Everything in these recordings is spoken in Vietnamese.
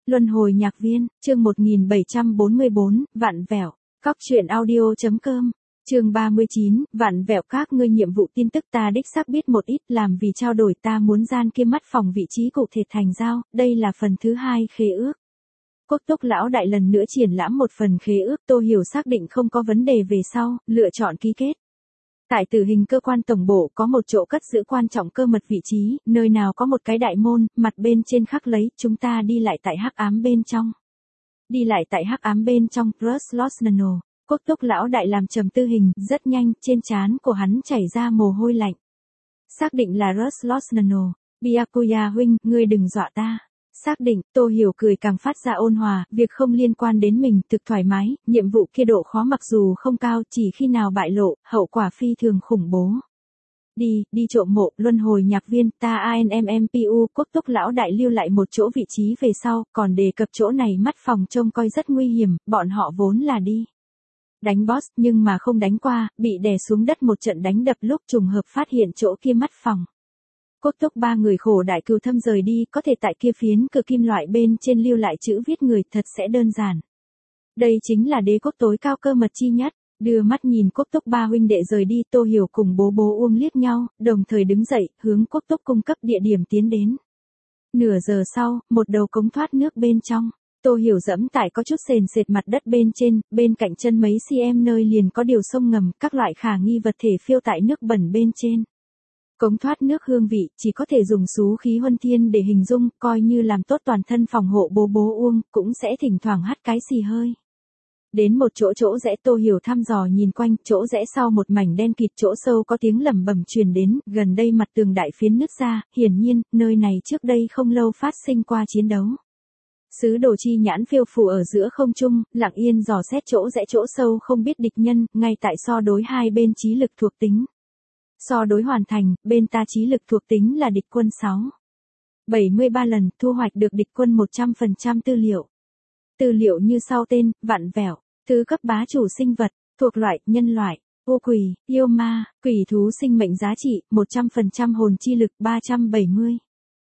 Luân hồi nhạc viên, chương 1744, vặn vẹo. Cóc truyện audio.com. Chương 39, vặn vẹo các ngươi nhiệm vụ tin tức ta đích xác biết một ít, làm vì trao đổi ta muốn gian kia mắt phòng vị trí cụ thể thành giao, đây là phần thứ 2 khế ước. Cốt túc lão đại lần nữa triển lãm một phần khế ước, Tô Hiểu xác định không có vấn đề về sau, lựa chọn ký kết. Tại tử hình cơ quan tổng bộ có một chỗ cất giữ quan trọng cơ mật vị trí, nơi nào có một cái đại môn, mặt bên trên khắc lấy, chúng ta đi lại tại hắc ám bên trong. Đi lại tại hắc ám bên trong, Russ Losnano, cốt túc lão đại làm trầm tư hình, rất nhanh, trên trán của hắn chảy ra mồ hôi lạnh. Xác định là Russ Losnano, Byakuya huynh, ngươi đừng dọa ta. Xác định, Tô Hiểu cười càng phát ra ôn hòa, việc không liên quan đến mình, thực thoải mái, nhiệm vụ kia độ khó mặc dù không cao, chỉ khi nào bại lộ, hậu quả phi thường khủng bố. Đi trộm mộ, luân hồi nhạc viên, ta ANMMPU, quốc túc lão đại lưu lại một chỗ vị trí về sau, còn đề cập chỗ này mắt phòng trông coi rất nguy hiểm, bọn họ vốn là đi đánh boss, nhưng mà không đánh qua, bị đè xuống đất một trận đánh đập lúc trùng hợp phát hiện chỗ kia mắt phòng. Cốt túc ba người khổ đại cừu thâm rời đi, có thể tại kia phiến cửa kim loại bên trên lưu lại chữ viết người thật sẽ đơn giản. Đây chính là đế cốt tối cao cơ mật chi nhất. Đưa mắt nhìn cốt túc ba huynh đệ rời đi, Tô Hiểu cùng bố Uông liếc nhau, đồng thời đứng dậy, hướng cốt túc cung cấp địa điểm tiến đến. Nửa giờ sau, một đầu cống thoát nước bên trong. Tô Hiểu dẫm tại có chút sền sệt mặt đất bên trên, bên cạnh chân mấy cm nơi liền có điều sông ngầm, các loại khả nghi vật thể phiêu tại nước bẩn bên trên. Cống thoát nước hương vị, chỉ có thể dùng xú khí huân thiên để hình dung, coi như làm tốt toàn thân phòng hộ bố Uông, cũng sẽ thỉnh thoảng hắt cái xì hơi. Đến một chỗ rẽ, Tô Hiểu thăm dò nhìn quanh, chỗ rẽ sau một mảnh đen kịt, chỗ sâu có tiếng lẩm bẩm truyền đến, gần đây mặt tường đại phiến nứt ra, hiển nhiên, nơi này trước đây không lâu phát sinh qua chiến đấu. Sứ đồ chi nhãn phiêu phù ở giữa không trung, lặng yên dò xét chỗ rẽ chỗ sâu không biết địch nhân, ngay tại so đối hai bên trí lực thuộc tính. So đối hoàn thành, bên ta trí lực thuộc tính là địch quân 73 lần, thu hoạch được địch quân 100% tư liệu. Tư liệu như sau: tên, vặn vẹo, thứ cấp bá chủ sinh vật, thuộc loại, nhân loại, vô quỷ, yêu ma, quỷ thú sinh mệnh giá trị, 100% hồn chi lực 370.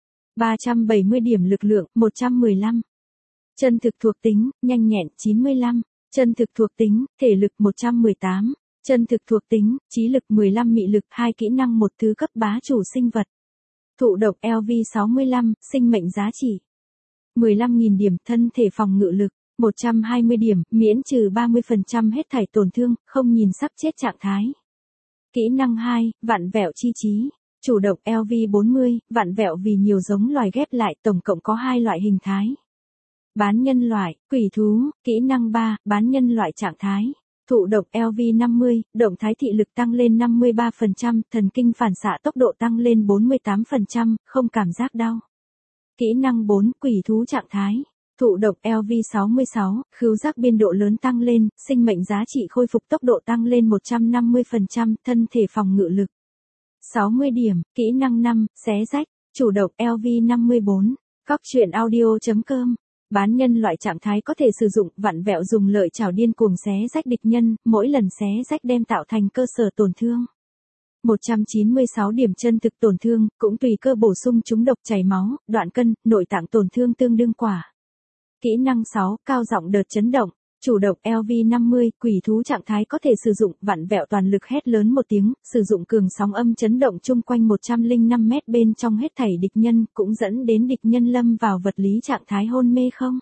370 điểm lực lượng, 115. Chân thực thuộc tính, nhanh nhẹn 95. Chân thực thuộc tính, thể lực 118. Chân thực thuộc tính, trí lực 15, mị lực 2, kỹ năng một, thứ cấp bá chủ sinh vật. Thụ độc LV 65, sinh mệnh giá trị 15.000 điểm, thân thể phòng ngự lực 120 điểm, miễn trừ 30% hết thảy tổn thương, không nhìn sắp chết trạng thái. Kỹ năng 2, vặn vẹo chi trí. Chủ độc LV 40, vặn vẹo vì nhiều giống loài ghép lại, tổng cộng có 2 loại hình thái. Bán nhân loại, quỷ thú, kỹ năng 3, bán nhân loại trạng thái. Thụ độc LV 50, động thái thị lực tăng lên 53%, thần kinh phản xạ tốc độ tăng lên 48%, không cảm giác đau. Kỹ năng 4, quỷ thú trạng thái. Thụ độc LV 66, khứu giác biên độ lớn tăng lên, sinh mệnh giá trị khôi phục tốc độ tăng lên 150%, thân thể phòng ngự lực 60 điểm, kỹ năng 5, xé rách. Chủ độc LV 54, cóc truyện audio.com. Bán nhân loại trạng thái có thể sử dụng, vặn vẹo dùng lợi chảo điên cuồng xé rách địch nhân, mỗi lần xé rách đem tạo thành cơ sở tổn thương 196 điểm chân thực tổn thương, cũng tùy cơ bổ sung trúng độc, chảy máu, đoạn cân, nội tạng tổn thương tương đương quả. Kỹ năng 6, cao giọng đợt chấn động. Chủ độc LV 50, quỷ thú trạng thái có thể sử dụng, vặn vẹo toàn lực hét lớn một tiếng, sử dụng cường sóng âm chấn động chung quanh 105 mét bên trong hết thảy địch nhân, cũng dẫn đến địch nhân lâm vào vật lý trạng thái hôn mê không.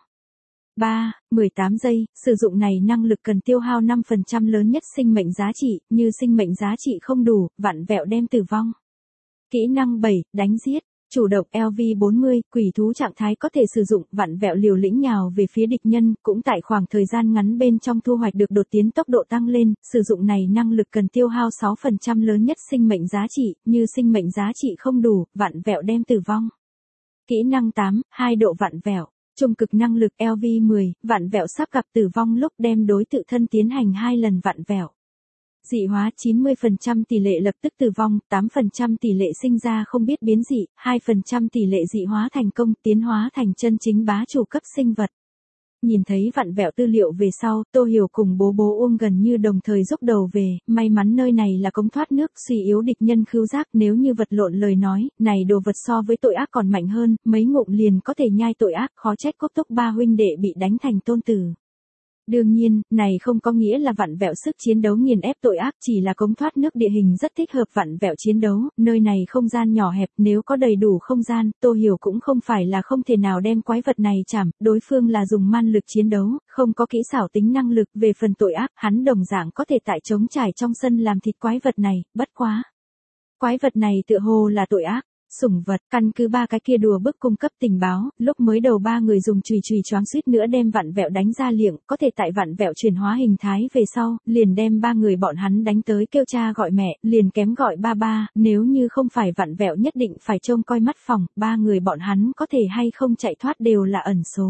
18 giây, sử dụng này năng lực cần tiêu hao 5% lớn nhất sinh mệnh giá trị, như sinh mệnh giá trị không đủ, vặn vẹo đem tử vong. Kỹ năng 7, đánh giết. Chủ độc LV 40, quỷ thú trạng thái có thể sử dụng, vặn vẹo liều lĩnh nhào về phía địch nhân, cũng tại khoảng thời gian ngắn bên trong thu hoạch được đột tiến tốc độ tăng lên, sử dụng này năng lực cần tiêu hao 6% lớn nhất sinh mệnh giá trị, như sinh mệnh giá trị không đủ, vặn vẹo đem tử vong. Kỹ năng 8, 2 độ vặn vẹo. Trung cực năng lực LV 10, vặn vẹo sắp gặp tử vong lúc đem đối tự thân tiến hành 2 lần vặn vẹo. Dị hóa 90% tỷ lệ lập tức tử vong, 8% tỷ lệ sinh ra không biết biến dị, 2% tỷ lệ dị hóa thành công, tiến hóa thành chân chính bá chủ cấp sinh vật. Nhìn thấy vặn vẹo tư liệu về sau, Tô Hiểu cùng bố bố Uông gần như đồng thời rúc đầu về, may mắn nơi này là cống thoát nước, suy yếu địch nhân khứu giác, nếu như vật lộn lời nói, này đồ vật so với tội ác còn mạnh hơn, mấy ngụm liền có thể nhai tội ác, khó trách Cốc Túc ba huynh đệ bị đánh thành tôn tử. Đương nhiên, này không có nghĩa là vặn vẹo sức chiến đấu nghiền ép tội ác, chỉ là cống thoát nước địa hình rất thích hợp vặn vẹo chiến đấu, nơi này không gian nhỏ hẹp, nếu có đầy đủ không gian, Tô Hiểu cũng không phải là không thể nào đem quái vật này chảm, đối phương là dùng man lực chiến đấu, không có kỹ xảo tính năng lực, về phần tội ác, hắn đồng dạng có thể tại trống trải trong sân làm thịt quái vật này, bất quá. Quái vật này tựa hồ là tội ác. Sủng vật, căn cứ ba cái kia đùa bức cung cấp tình báo, lúc mới đầu ba người dùng chùy choáng suýt nữa đem vặn vẹo đánh ra liệng, có thể tại vặn vẹo chuyển hóa hình thái về sau, liền đem ba người bọn hắn đánh tới kêu cha gọi mẹ, liền kém gọi ba ba, nếu như không phải vặn vẹo nhất định phải trông coi mắt phòng, ba người bọn hắn có thể hay không chạy thoát đều là ẩn số.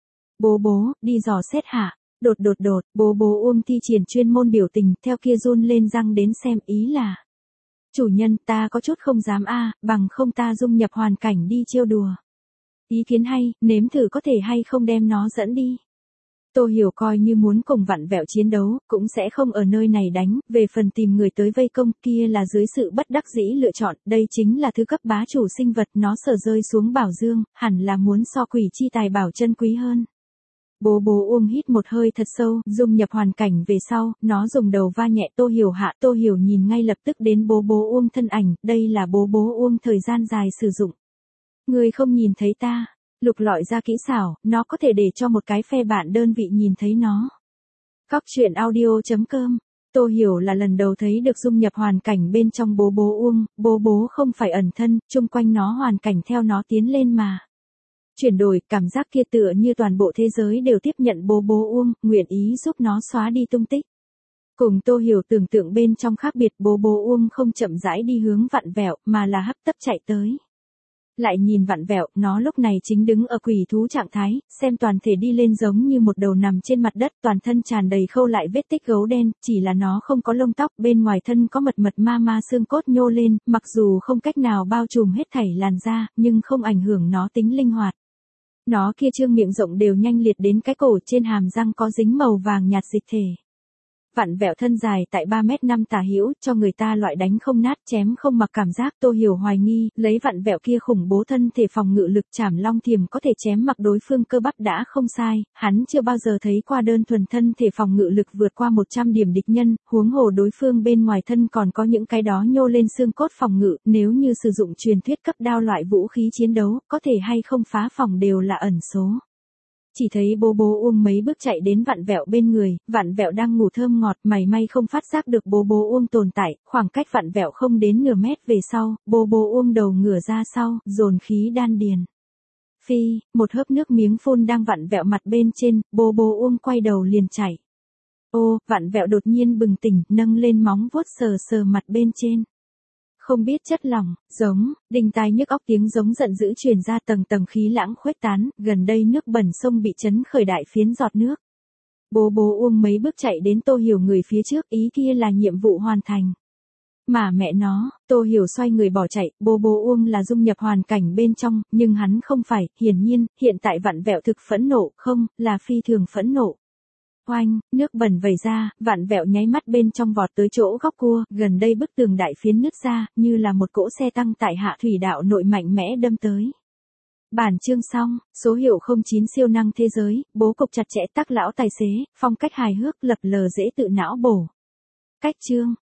Bố bố, đi dò xét hả? Đột, bố bố Uông thi triển chuyên môn biểu tình, theo kia run lên răng đến xem, ý là. Chủ nhân, ta có chút không dám bằng không ta dung nhập hoàn cảnh đi trêu đùa. Ý kiến hay, nếm thử có thể hay không đem nó dẫn đi. Tô Hiểu coi như muốn cùng vặn vẹo chiến đấu, cũng sẽ không ở nơi này đánh, về phần tìm người tới vây công kia là dưới sự bất đắc dĩ lựa chọn, đây chính là thứ cấp bá chủ sinh vật, nó sở rơi xuống bảo dương, hẳn là muốn so quỷ chi tài bảo chân quý hơn. Bố bố Uông hít một hơi thật sâu, dung nhập hoàn cảnh về sau, nó dùng đầu va nhẹ Tô Hiểu hạ, Tô Hiểu nhìn ngay lập tức đến bố bố Uông thân ảnh, đây là bố bố Uông thời gian dài sử dụng. Người không nhìn thấy ta, lục lọi ra kỹ xảo, nó có thể để cho một cái phe bạn đơn vị nhìn thấy nó. Cóc truyện audio.com. Tô Hiểu là lần đầu thấy được dung nhập hoàn cảnh bên trong bố bố Uông, không phải ẩn thân, chung quanh nó hoàn cảnh theo nó tiến lên mà. Chuyển đổi, cảm giác kia tựa như toàn bộ thế giới đều tiếp nhận bố Uông, nguyện ý giúp nó xóa đi tung tích. Cùng Tô Hiểu tưởng tượng bên trong khác biệt, bố Uông không chậm rãi đi hướng vặn vẹo, mà là hấp tấp chạy tới. Lại nhìn vặn vẹo, nó lúc này chính đứng ở quỷ thú trạng thái, xem toàn thể đi lên giống như một đầu nằm trên mặt đất, toàn thân tràn đầy khâu lại vết tích gấu đen, chỉ là nó không có lông tóc, bên ngoài thân có mật ma xương cốt nhô lên, mặc dù không cách nào bao trùm hết thảy làn da, nhưng không ảnh hưởng nó tính linh hoạt. Nó kia trương miệng rộng đều nhanh liệt đến cái cổ, trên hàm răng có dính màu vàng nhạt dịch thể. Vặn vẹo thân dài tại 3m5 tả hữu, cho người ta loại đánh không nát chém không mặc cảm giác. Tô Hiểu hoài nghi, lấy vặn vẹo kia khủng bố thân thể phòng ngự lực chảm long thiềm có thể chém mặc đối phương cơ bắp đã không sai, hắn chưa bao giờ thấy qua đơn thuần thân thể phòng ngự lực vượt qua 100 điểm địch nhân, huống hồ đối phương bên ngoài thân còn có những cái đó nhô lên xương cốt phòng ngự, nếu như sử dụng truyền thuyết cấp đao loại vũ khí chiến đấu, có thể hay không phá phòng đều là ẩn số. Chỉ thấy bố Uông mấy bước chạy đến vặn vẹo bên người, vặn vẹo đang ngủ thơm ngọt, mảy may không phát giác được bố Uông tồn tại, khoảng cách vặn vẹo không đến nửa mét về sau, bố Uông đầu ngửa ra sau, dồn khí đan điền. Phi, một hớp nước miếng phun đang vặn vẹo mặt bên trên, bố Uông quay đầu liền chạy. Ô, vặn vẹo đột nhiên bừng tỉnh, nâng lên móng vuốt sờ mặt bên trên. Không biết chất lỏng, giống, đinh tai nhức óc tiếng giống giận dữ truyền ra, tầng khí lãng khuếch tán, gần đây nước bẩn sông bị chấn khởi đại phiến giọt nước. Bố Uông mấy bước chạy đến Tô Hiểu người phía trước, ý kia là nhiệm vụ hoàn thành. Mà mẹ nó, Tô Hiểu xoay người bỏ chạy, bố Uông là dung nhập hoàn cảnh bên trong, nhưng hắn không phải, hiển nhiên, hiện tại vặn vẹo thực phẫn nộ, không, là phi thường phẫn nộ. Oanh, nước bẩn vẩy ra, vặn vẹo nháy mắt bên trong vọt tới chỗ góc cua, gần đây bức tường đại phiến nứt ra, như là một cỗ xe tăng tại hạ thủy đạo nội mạnh mẽ đâm tới. Bản chương xong, số hiệu 09 siêu năng thế giới, bố cục chặt chẽ tắc lão tài xế, phong cách hài hước lập lờ dễ tự não bổ. Cách chương.